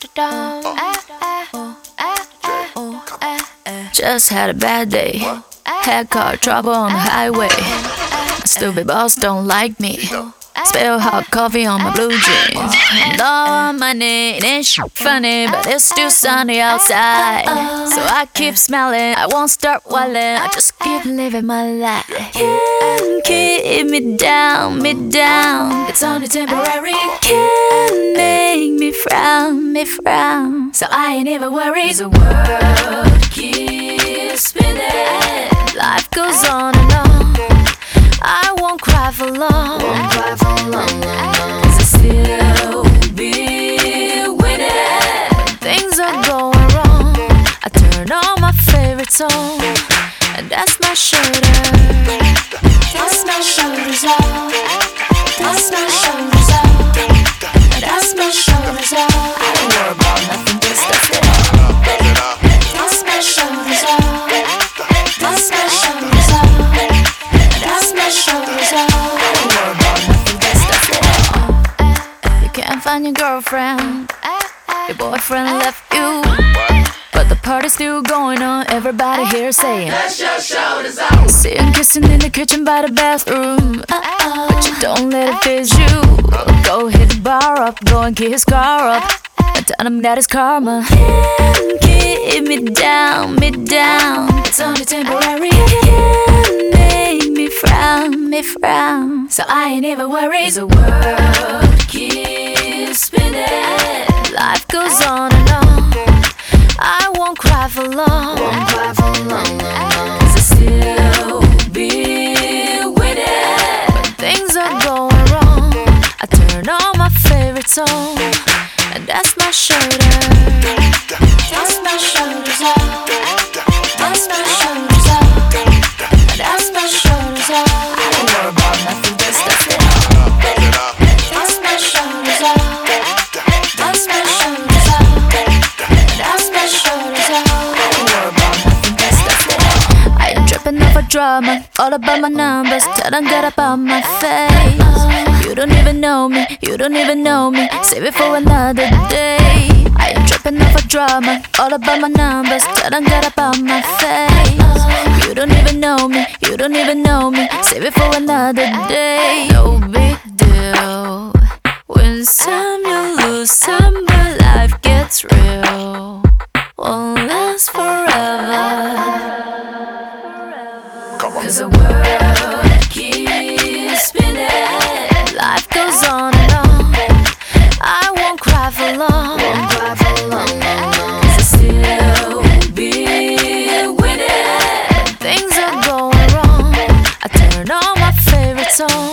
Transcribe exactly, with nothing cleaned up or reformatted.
Just had a bad day. Had car trouble on the highway. My stupid boss don't like me. Spill hot coffee on my blue jeans. And all my name ain't funny, but it's still sunny outside. So I keep smiling, I won't start whiling. I just keep living my life. Can't keep me down, me down. It's only temporary. Can't make me frown, me frown. So I ain't even worried. The world keeps spinning. Life goes on and on. I won't cry for long. Won't cry for long, long. Cause I still be winning. Things are going wrong. I turn on my favorite song, and that's my shoulder. That's my shoulders off. That's my shoulders off. That's my shoulders off. I don't worry about nothing, just that's it. That's my shoulders off. That's my shoulders off. That's my shoulders off. I don't worry about nothing, just that's it. You can't find your girlfriend. Your boyfriend left you. But the party's still going on, everybody here saying let your shoulders out. See him kissing in the kitchen by the bathroom. Uh-oh. But you don't let it phase you. Go hit the bar up, go and get his car up, and tell him that it's karma. Can't keep me down, me down. It's only temporary. Can't make me frown, me frown. So I ain't even worried. The world keeps spinning. Life goes on and on. I won't cry for long. Won't cry for long, long. Cause I still be winning. When things are going wrong, I turn on my favorite song, and that's my shoulder. That's my shoulders off. That's my shoulders off. That's my shoulders off. I don't worry about nothing, just that's it. That's my shoulders off. That's my shoulders off. That's my shoulders off. I don't worry about nothing, just that's it. I am tripping off a drama, all about my numbers, tell them get up on my face. You don't even know me, you don't even know me. Save it for another day. I am tripping off a drama, all about my numbers, tell them get up on my face. You don't even know me, you don't even know me. Save it for another day. No big deal. Win some, you lose some, but life gets real. Won't last forever. Cause the world keeps spinning. Life goes on and on. I won't cry for long. Won't cry for long, long, long. Cause I still be winning. When things are going wrong, I turn on my favorite song,